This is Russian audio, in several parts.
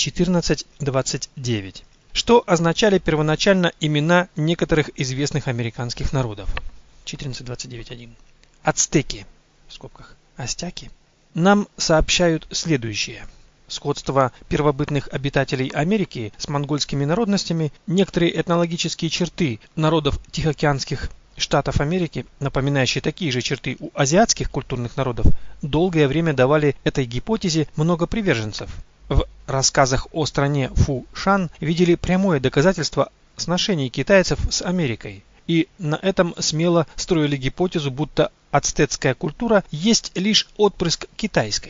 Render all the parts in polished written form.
14.29. Что означали первоначально имена некоторых известных американских народов? 14.29.1. Ацтеки, в скобках, астяки, нам сообщают следующее. Сходство первобытных обитателей Америки с монгольскими народностями, некоторые этнологические черты народов Тихоокеанских штатов Америки, напоминающие такие же черты у азиатских культурных народов, долгое время давали этой гипотезе много приверженцев. В рассказах о стране Фу-Шан видели прямое доказательство сношений китайцев с Америкой, и на этом смело строили гипотезу, будто ацтекская культура есть лишь отпрыск китайской.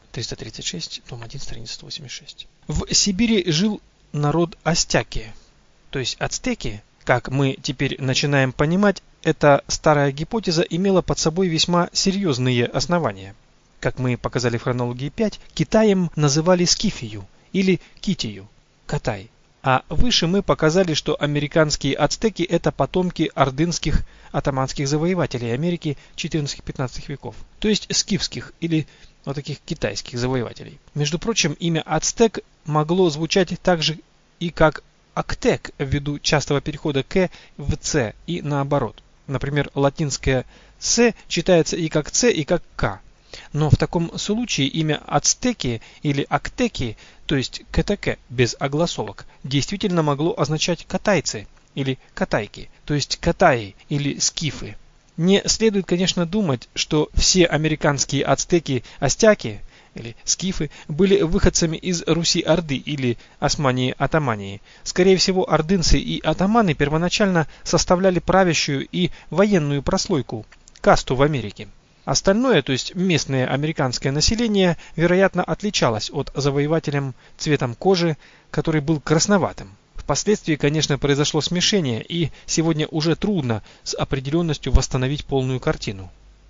336, том 1, страница 186. В Сибири жил народ астяки, то есть ацтеки. Как мы теперь начинаем понимать, эта старая гипотеза имела под собой весьма серьезные основания. Как мы показали в хронологии 5, Китаем называли Скифию или Китию, Катай. А выше мы показали, что американские ацтеки – это потомки ордынских атаманских завоевателей Америки XIV-XV веков, то есть скифских или вот таких китайских завоевателей. Между прочим, имя ацтек могло звучать также и как актек ввиду частого перехода к в ц и наоборот. Например, латинское с читается и как ц, и как к. Но в таком случае имя ацтеки или актеки, то есть ктк без огласовок, действительно могло означать катайцы или катайки, то есть катаи или скифы. Не следует, конечно, думать, что все американские ацтеки-астяки или скифы были выходцами из Руси-Орды или Османии-Атамании. Скорее всего, ордынцы и атаманы первоначально составляли правящую и военную прослойку, касту в Америке. Остальное, то есть местное американское население, вероятно, отличалось от завоевателям цветом кожи, который был красноватым. Впоследствии, конечно, произошло смешение, и сегодня уже трудно с определенностью восстановить полную картину.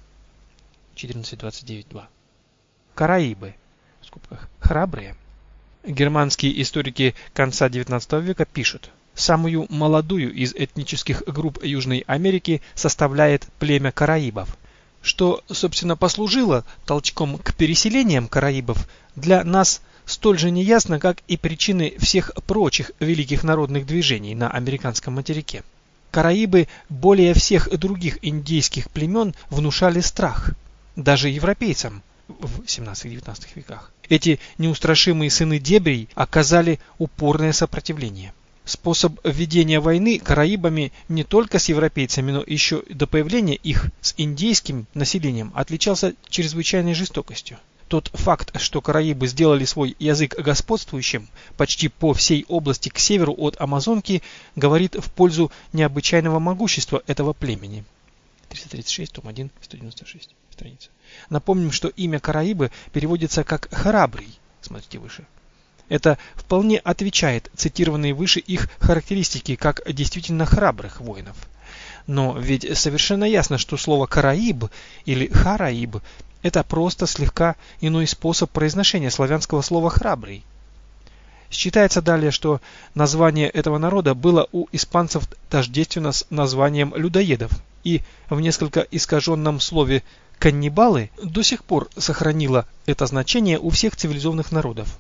14.29.2. Караибы, в скобках, храбрые. Германские историки конца XIX века пишут: самую молодую из этнических групп Южной Америки составляет племя караибов. Что, собственно, послужило толчком к переселениям караибов, для нас столь же неясно, как и причины всех прочих великих народных движений на американском материке. Караибы более всех других индейских племен внушали страх, даже европейцам в 17-19 веках. Эти неустрашимые сыны дебрей оказали упорное сопротивление. Способ ведения войны караибами не только с европейцами, но еще до появления их с индейским населением отличался чрезвычайной жестокостью. Тот факт, что караибы сделали свой язык господствующим почти по всей области к северу от Амазонки, говорит в пользу необычайного могущества этого племени. 336, том 1, 196 страница. Напомним, что имя Караибы переводится как «храбрый». Смотрите выше. Это вполне отвечает цитированные выше их характеристики как действительно храбрых воинов. Но ведь совершенно ясно, что слово «караиб» или «хараиб» – это просто слегка иной способ произношения славянского слова «храбрый». Считается далее, что название этого народа было у испанцев тождественно с названием людоедов, и в несколько искаженном слове «каннибалы» до сих пор сохранило это значение у всех цивилизованных народов.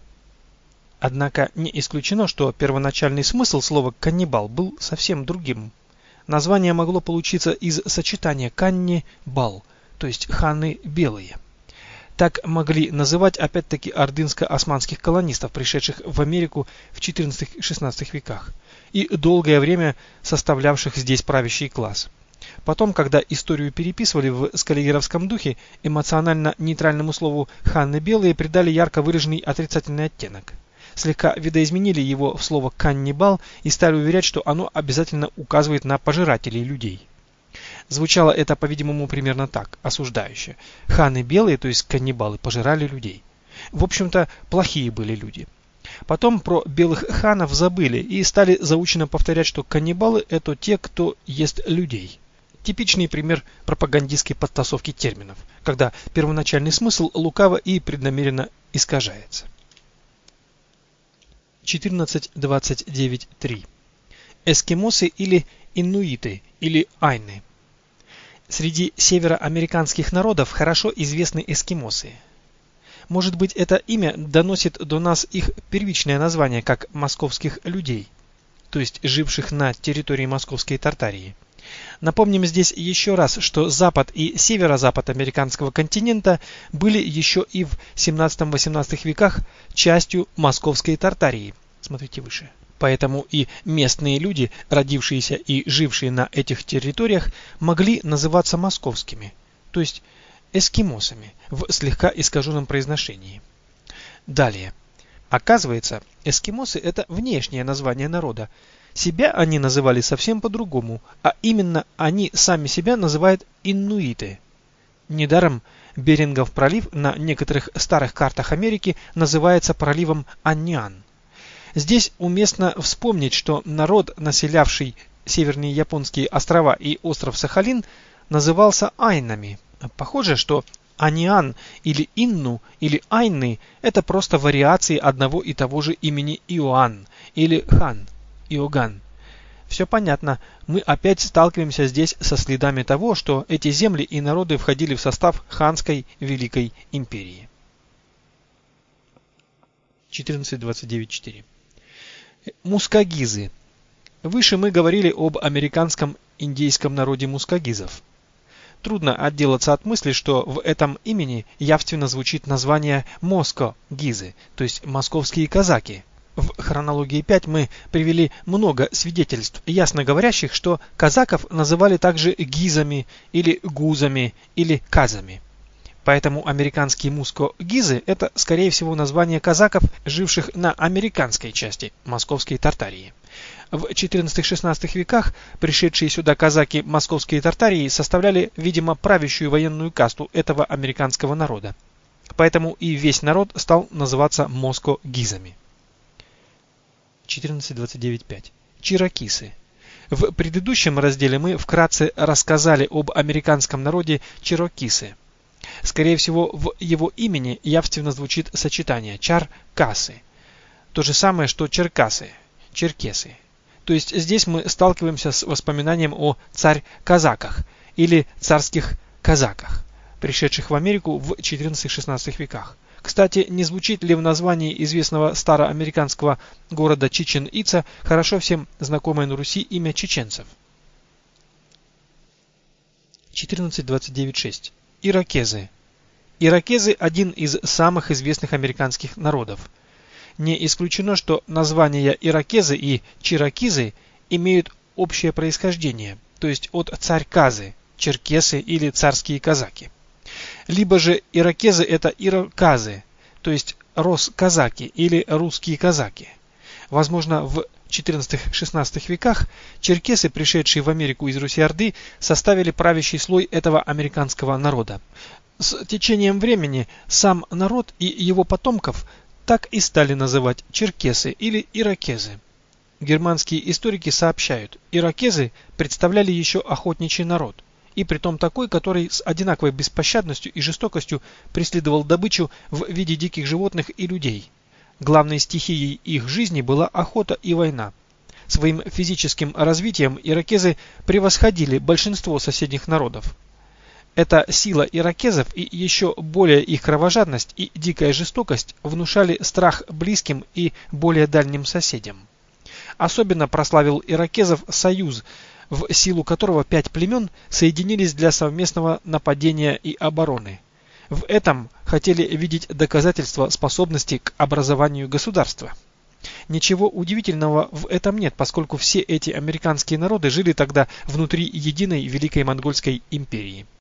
Однако не исключено, что первоначальный смысл слова «каннибал» был совсем другим. Название могло получиться из сочетания «канни-бал», то есть ханы белые. Так могли называть опять-таки ордынско-османских колонистов, пришедших в Америку в XIV-XVI веках, и долгое время составлявших здесь правящий класс. Потом, когда историю переписывали в скаллигеровском духе, эмоционально нейтральному слову «ханы белые» придали ярко выраженный отрицательный оттенок. Слегка видоизменили его в слово «каннибал» и стали уверять, что оно обязательно указывает на пожирателей людей. Звучало это, по-видимому, примерно так, осуждающе. Ханы белые, то есть каннибалы, пожирали людей. В общем-то, плохие были люди. Потом про белых ханов забыли и стали заучено повторять, что каннибалы – это те, кто ест людей. Типичный пример пропагандистской подтасовки терминов, когда первоначальный смысл лукаво и преднамеренно искажается. 14.29.3. Эскимосы или инуиты или айны. Среди североамериканских народов хорошо известны эскимосы. Может быть, это имя доносит до нас их первичное название как московских людей, то есть живших на территории Московской Тартарии. Напомним здесь еще раз, что запад и северо-запад американского континента были еще и в 17-18 веках частью Московской Тартарии. Смотрите выше. Поэтому и местные люди, родившиеся и жившие на этих территориях, могли называться московскими, то есть эскимосами в слегка искаженном произношении. Далее. Оказывается, эскимосы – это внешнее название народа. Себя они называли совсем по-другому, а именно они сами себя называют иннуиты. Недаром Берингов пролив на некоторых старых картах Америки называется проливом Аньян. Здесь уместно вспомнить, что народ, населявший северные японские острова и остров Сахалин, назывался айнами. Похоже, что Аниан или Инну или Айны – это просто вариации одного и того же имени Иоанн или Хан, Иоганн. Все понятно, мы опять сталкиваемся здесь со следами того, что эти земли и народы входили в состав Ханской Великой Империи. 14.29.4. Мускагизы. Выше мы говорили об американском индейском народе мускагизов. Трудно отделаться от мысли, что в этом имени явственно звучит название Моско-гизы, то есть московские казаки. В хронологии 5 мы привели много свидетельств, ясно говорящих, что казаков называли также гизами или гузами или казами. Поэтому американские муско-гизы – это, скорее всего, название казаков, живших на американской части Московской Тартарии. В XIV-XVI веках пришедшие сюда казаки Московской Тартарии составляли, видимо, правящую военную касту этого американского народа. Поэтому и весь народ стал называться моско-гизами. 14.29.5. Чирокисы. В предыдущем разделе мы вкратце рассказали об американском народе чирокисы. Скорее всего, в его имени явственно звучит сочетание чар-касы. То же самое, что черкасы, черкесы. То есть здесь мы сталкиваемся с воспоминанием о царь-казаках или царских казаках, пришедших в Америку в XIV-XVI веках. Кстати, не звучит ли в названии известного староамериканского города Чичен-Ица хорошо всем знакомое на Руси имя чеченцев? 14.29.6. Иракезы. Иракезы – один из самых известных американских народов. Не исключено, что названия иракезы и чирокизы имеют общее происхождение, то есть от царь-казы, черкесы или царские казаки. Либо же иракезы – это ироказы, то есть рос-казаки или русские казаки. Возможно, в XIV-XVI веках черкесы, пришедшие в Америку из Руси-Орды, составили правящий слой этого американского народа. С течением времени сам народ и его потомков так и стали называть черкесы или иракезы. Германские историки сообщают, иракезы представляли еще охотничий народ, и притом такой, который с одинаковой беспощадностью и жестокостью преследовал добычу в виде диких животных и людей. Главной стихией их жизни была охота и война. Своим физическим развитием иракезы превосходили большинство соседних народов. Эта сила иракезов и еще более их кровожадность и дикая жестокость внушали страх близким и более дальним соседям. Особенно прославил иракезов союз, в силу которого 5 племен соединились для совместного нападения и обороны. В этом хотели видеть доказательство способности к образованию государства. Ничего удивительного в этом нет, поскольку все эти американские народы жили тогда внутри единой Великой Монгольской империи.